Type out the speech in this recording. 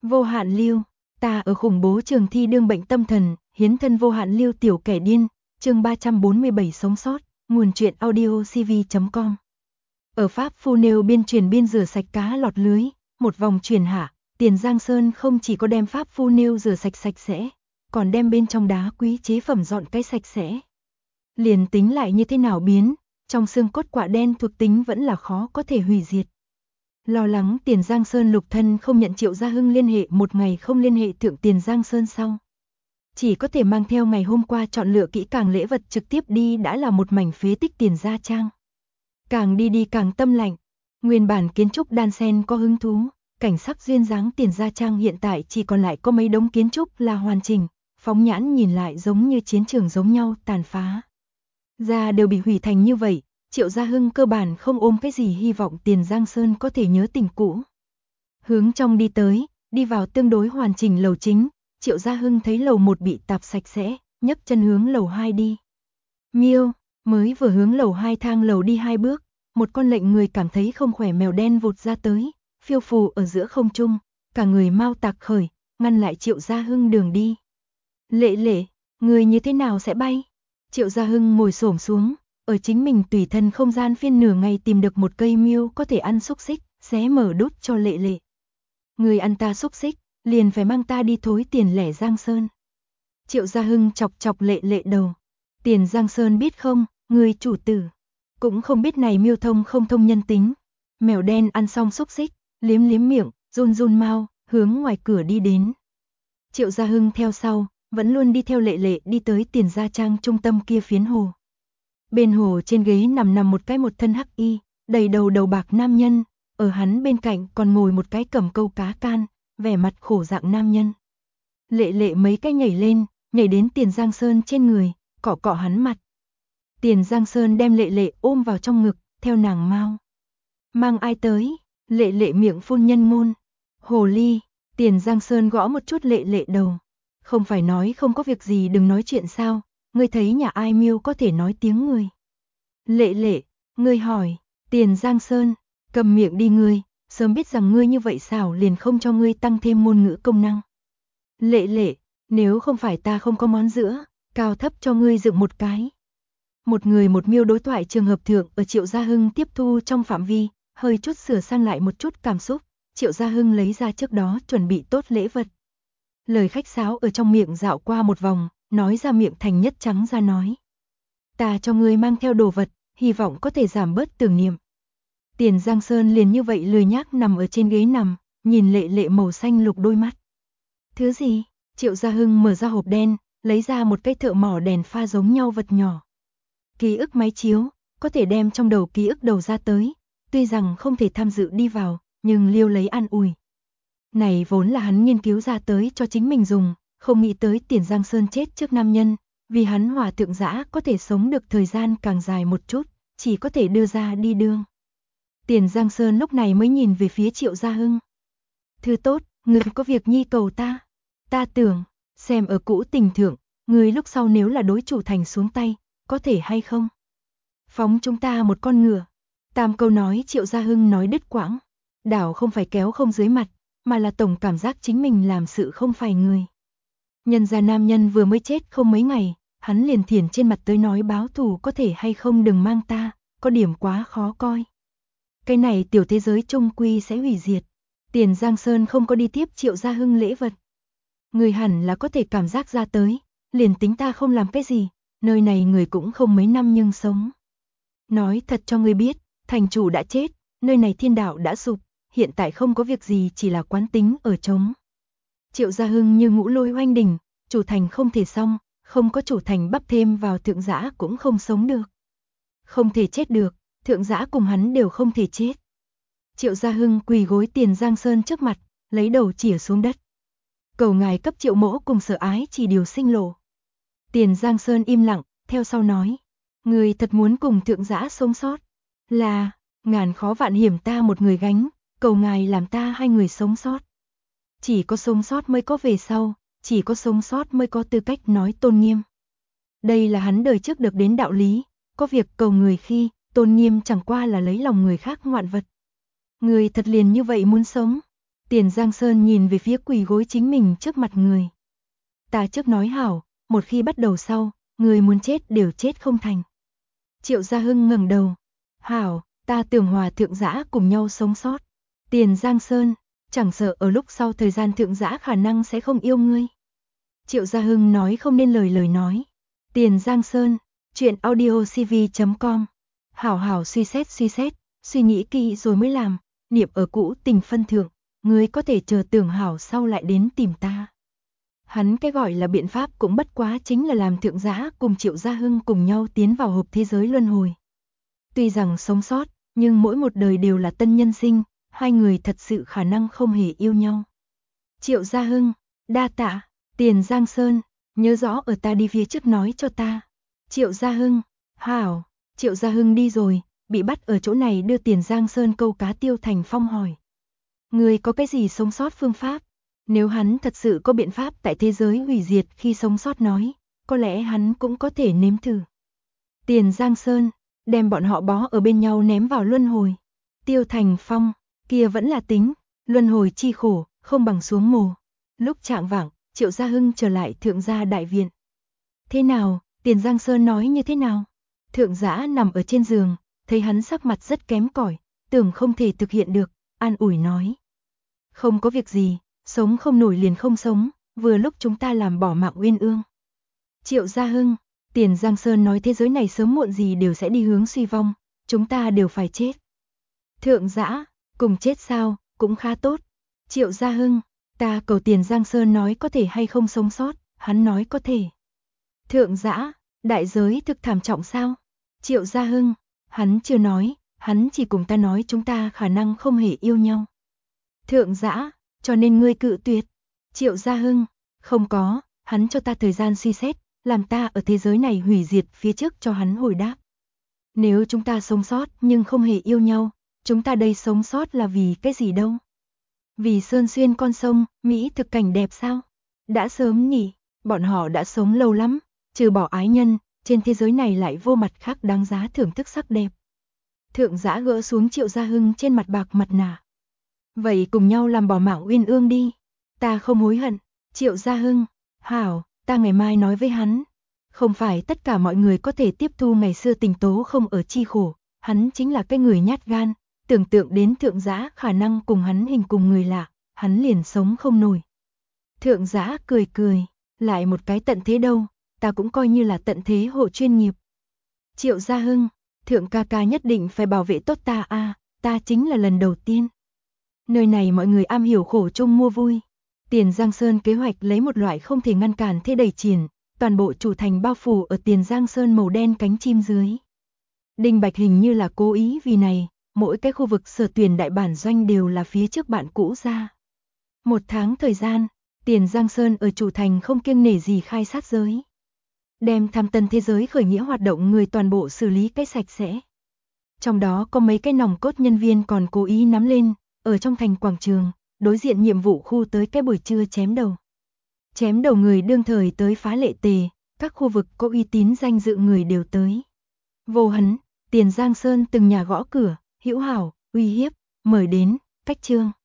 Vô hạn lưu, ta ở khủng bố trường thi đương bệnh tâm thần, hiến thân vô hạn lưu tiểu kẻ điên, chương 347 sống sót, nguồn truyện audio cv.com. Ở Pháp Phu Nêu biên truyền biên rửa sạch cá lọt lưới, một vòng truyền hạ, Tiền Giang Sơn không chỉ có đem Pháp Phu Nêu rửa sạch sạch sẽ, còn đem bên trong đá quý chế phẩm dọn cái sạch sẽ. Liền tính lại như thế nào biến, trong xương cốt quả đen thuộc tính vẫn là khó có thể hủy diệt. Lo lắng Tiền Giang Sơn lục thân không nhận Triệu Gia Hưng liên hệ, một ngày không liên hệ thượng Tiền Giang Sơn sau. Chỉ có thể mang theo ngày hôm qua chọn lựa kỹ càng lễ vật trực tiếp đi, đã là một mảnh phế tích Tiền Gia Trang. Càng đi càng tâm lạnh, nguyên bản kiến trúc đan sen có hứng thú, cảnh sắc duyên dáng Tiền Gia Trang hiện tại chỉ còn lại có mấy đống kiến trúc là hoàn chỉnh, phóng nhãn nhìn lại giống như chiến trường giống nhau tàn phá. Gia đều bị hủy thành như vậy, Triệu Gia Hưng cơ bản không ôm cái gì hy vọng Tiền Giang Sơn có thể nhớ tình cũ. Hướng trong đi tới, đi vào tương đối hoàn chỉnh lầu chính, Triệu Gia Hưng thấy lầu 1 bị tạp sạch sẽ, nhấc chân hướng lầu 2 đi. Miêu, mới vừa hướng lầu 2 thang lầu đi 2 bước, một con lệnh người cảm thấy không khỏe mèo đen vụt ra tới, phiêu phù ở giữa không trung, cả người mau tạc khởi, ngăn lại Triệu Gia Hưng đường đi. Lệ lệ, người như thế nào sẽ bay? Triệu Gia Hưng ngồi xổm xuống, ở chính mình tùy thân không gian phiên nửa ngày tìm được một cây miêu có thể ăn xúc xích, xé mở đút cho lệ lệ. Người ăn ta xúc xích, liền phải mang ta đi thối Tiền lẻ Giang Sơn. Triệu Gia Hưng chọc chọc lệ lệ đầu. Tiền Giang Sơn biết không, người chủ tử. Cũng không biết này miêu thông không thông nhân tính. Mèo đen ăn xong xúc xích, liếm liếm miệng, run run mau, hướng ngoài cửa đi đến. Triệu Gia Hưng theo sau, vẫn luôn đi theo lệ lệ đi tới Tiền Gia Trang trung tâm kia phiến hồ. Bên hồ trên ghế nằm một cái một thân hắc y, đầy đầu đầu bạc nam nhân, ở hắn bên cạnh còn ngồi một cái cầm câu cá can, vẻ mặt khổ dạng nam nhân. Lệ lệ mấy cái nhảy lên, nhảy đến Tiền Giang Sơn trên người, cọ cọ hắn mặt. Tiền Giang Sơn đem lệ lệ ôm vào trong ngực, theo nàng mau. Mang ai tới? Lệ lệ miệng phun nhân ngôn. Hồ ly, Tiền Giang Sơn gõ một chút lệ lệ đầu. Không phải nói không có việc gì đừng nói chuyện sao, ngươi thấy nhà ai miêu có thể nói tiếng người. Lệ lệ, ngươi hỏi, Tiền Giang Sơn, cầm miệng đi ngươi, sớm biết rằng ngươi như vậy xảo liền không cho ngươi tăng thêm ngôn ngữ công năng. Lệ lệ, nếu không phải ta không có món giữa, cao thấp cho ngươi dựng một cái. Một người một miêu đối thoại trường hợp thượng ở Triệu Gia Hưng tiếp thu trong phạm vi, hơi chút sửa sang lại một chút cảm xúc, Triệu Gia Hưng lấy ra trước đó chuẩn bị tốt lễ vật. Lời khách sáo ở trong miệng dạo qua một vòng, nói ra miệng thành nhất trắng ra nói. Ta cho ngươi mang theo đồ vật, hy vọng có thể giảm bớt tưởng niệm. Tiền Giang Sơn liền như vậy lười nhác nằm ở trên ghế nằm, nhìn lệ lệ màu xanh lục đôi mắt. Thứ gì? Triệu Gia Hưng mở ra hộp đen, lấy ra một cái thợ mỏ đèn pha giống nhau vật nhỏ. Ký ức máy chiếu, có thể đem trong đầu ký ức đầu ra tới, tuy rằng không thể tham dự đi vào, nhưng liêu lấy an ủi. Này vốn là hắn nghiên cứu ra tới cho chính mình dùng, không nghĩ tới Tiền Giang Sơn chết trước nam nhân, vì hắn hòa thượng dã có thể sống được thời gian càng dài một chút, chỉ có thể đưa ra đi đương. Tiền Giang Sơn lúc này mới nhìn về phía Triệu Gia Hưng. Thứ tốt, người có việc nhi cầu ta. Ta tưởng, xem ở cũ tình thượng, người lúc sau nếu là đối chủ thành xuống tay, có thể hay không? Phóng chúng ta một con ngựa. Tam câu nói Triệu Gia Hưng nói đứt quãng. Đảo không phải kéo không dưới mặt, mà là tổng cảm giác chính mình làm sự không phải người. Nhân gia nam nhân vừa mới chết không mấy ngày, hắn liền thiển trên mặt tới nói báo thù có thể hay không đừng mang ta, có điểm quá khó coi. Cái này tiểu thế giới chung quy sẽ hủy diệt. Tiền Giang Sơn không có đi tiếp Triệu Gia Hưng lễ vật. Người hẳn là có thể cảm giác ra tới, liền tính ta không làm cái gì, nơi này người cũng không mấy năm nhưng sống. Nói thật cho ngươi biết, thành chủ đã chết, nơi này thiên đạo đã sụp, hiện tại không có việc gì chỉ là quán tính ở trống. Triệu Gia Hưng như ngũ lôi oanh đỉnh, chủ thành không thể xong, không có chủ thành bắp thêm vào thượng giã cũng không sống được. Không thể chết được, thượng giã cùng hắn đều không thể chết. Triệu Gia Hưng quỳ gối Tiền Giang Sơn trước mặt, lấy đầu chĩa xuống đất. Cầu ngài cấp Triệu mỗ cùng Sở Ái chỉ điều sinh lộ. Tiền Giang Sơn im lặng, theo sau nói. Người thật muốn cùng thượng giã sống sót. Là, ngàn khó vạn hiểm ta một người gánh, cầu ngài làm ta hai người sống sót. Chỉ có sống sót mới có về sau, chỉ có sống sót mới có tư cách nói tôn nghiêm. Đây là hắn đời trước được đến đạo lý, có việc cầu người khi, tôn nghiêm chẳng qua là lấy lòng người khác ngoạn vật. Người thật liền như vậy muốn sống. Tiền Giang Sơn nhìn về phía quỳ gối chính mình trước mặt người. Ta trước nói hảo, một khi bắt đầu sau, người muốn chết đều chết không thành. Triệu Gia Hưng ngẩng đầu. Hảo, ta tưởng hòa thượng dã cùng nhau sống sót. Tiền Giang Sơn, chẳng sợ ở lúc sau thời gian thượng dã khả năng sẽ không yêu ngươi. Triệu Gia Hưng nói không nên lời nói. Tiền Giang Sơn, truyện audiocv.com. Hảo hảo suy xét, suy nghĩ kỹ rồi mới làm, niệm ở cũ tình phân thượng, ngươi có thể chờ tưởng hảo sau lại đến tìm ta. Hắn cái gọi là biện pháp cũng bất quá chính là làm thượng dã cùng Triệu Gia Hưng cùng nhau tiến vào hộp thế giới luân hồi. Tuy rằng sống sót, nhưng mỗi một đời đều là tân nhân sinh, hai người thật sự khả năng không hề yêu nhau. Triệu Gia Hưng, đa tạ. Tiền Giang Sơn, nhớ rõ ở ta đi phía trước nói cho ta. Triệu Gia Hưng, hảo. Triệu Gia Hưng đi rồi, bị bắt ở chỗ này đưa Tiền Giang Sơn câu cá Tiêu Thành Phong hỏi. Người có cái gì sống sót phương pháp? Nếu hắn thật sự có biện pháp tại thế giới hủy diệt khi sống sót nói, có lẽ hắn cũng có thể nếm thử. Tiền Giang Sơn, đem bọn họ bó ở bên nhau ném vào luân hồi. Tiêu Thành Phong, kia vẫn là tính, luân hồi chi khổ, không bằng xuống mồ. Lúc chạng vạng, Triệu Gia Hưng trở lại thượng gia đại viện. Thế nào, Tiền Giang Sơn nói như thế nào? Thượng dã nằm ở trên giường, thấy hắn sắc mặt rất kém cỏi, tưởng không thể thực hiện được, an ủi nói. Không có việc gì, sống không nổi liền không sống, vừa lúc chúng ta làm bỏ mạng uyên ương. Triệu Gia Hưng, Tiền Giang Sơn nói thế giới này sớm muộn gì đều sẽ đi hướng suy vong, chúng ta đều phải chết. Thượng dã, cùng chết sao, cũng khá tốt. Triệu Gia Hưng, ta cầu Tiền Giang Sơn nói có thể hay không sống sót, hắn nói có thể. Thượng dã, đại giới thực thảm trọng sao? Triệu Gia Hưng, hắn chưa nói, hắn chỉ cùng ta nói chúng ta khả năng không hề yêu nhau. Thượng dã, cho nên ngươi cự tuyệt. Triệu Gia Hưng, không có, hắn cho ta thời gian suy xét, làm ta ở thế giới này hủy diệt phía trước cho hắn hồi đáp. Nếu chúng ta sống sót nhưng không hề yêu nhau, chúng ta đây sống sót là vì cái gì đâu? Vì sơn xuyên con sông, Mỹ thực cảnh đẹp sao? Đã sớm nhỉ, bọn họ đã sống lâu lắm, trừ bỏ ái nhân, trên thế giới này lại vô mặt khác đáng giá thưởng thức sắc đẹp. Thượng dã gỡ xuống Triệu Gia Hưng trên mặt bạc mặt nạ. Vậy cùng nhau làm bỏ mạng uyên ương đi. Ta không hối hận. Triệu Gia Hưng, hảo, ta ngày mai nói với hắn. Không phải tất cả mọi người có thể tiếp thu ngày xưa tình tố không ở chi khổ, hắn chính là cái người nhát gan, tưởng tượng đến thượng dã khả năng cùng hắn hình cùng người lạ, hắn liền sống không nổi. Thượng dã cười cười, lại một cái tận thế đâu, ta cũng coi như là tận thế hộ chuyên nghiệp. Triệu Gia Hưng, thượng ca ca nhất định phải bảo vệ tốt ta a, ta chính là lần đầu tiên. Nơi này mọi người am hiểu khổ chung mua vui. Tiền Giang Sơn kế hoạch lấy một loại không thể ngăn cản thế đẩy triển, toàn bộ chủ thành bao phủ ở Tiền Giang Sơn màu đen cánh chim dưới. Đinh Bạch hình như là cố ý vì này, mỗi cái khu vực sở tuyển đại bản doanh đều là phía trước bạn cũ ra. Một tháng thời gian, Tiền Giang Sơn ở chủ thành không kiêng nể gì khai sát giới. Đem tham tân thế giới khởi nghĩa hoạt động người toàn bộ xử lý cái sạch sẽ. Trong đó có mấy cái nòng cốt nhân viên còn cố ý nắm lên, ở trong thành quảng trường, đối diện nhiệm vụ khu tới cái buổi trưa chém đầu. Chém đầu người đương thời tới phá lệ tề, các khu vực có uy tín danh dự người đều tới. Vô hấn, Tiền Giang Sơn từng nhà gõ cửa, hữu hảo, uy hiếp, mời đến, cách trương.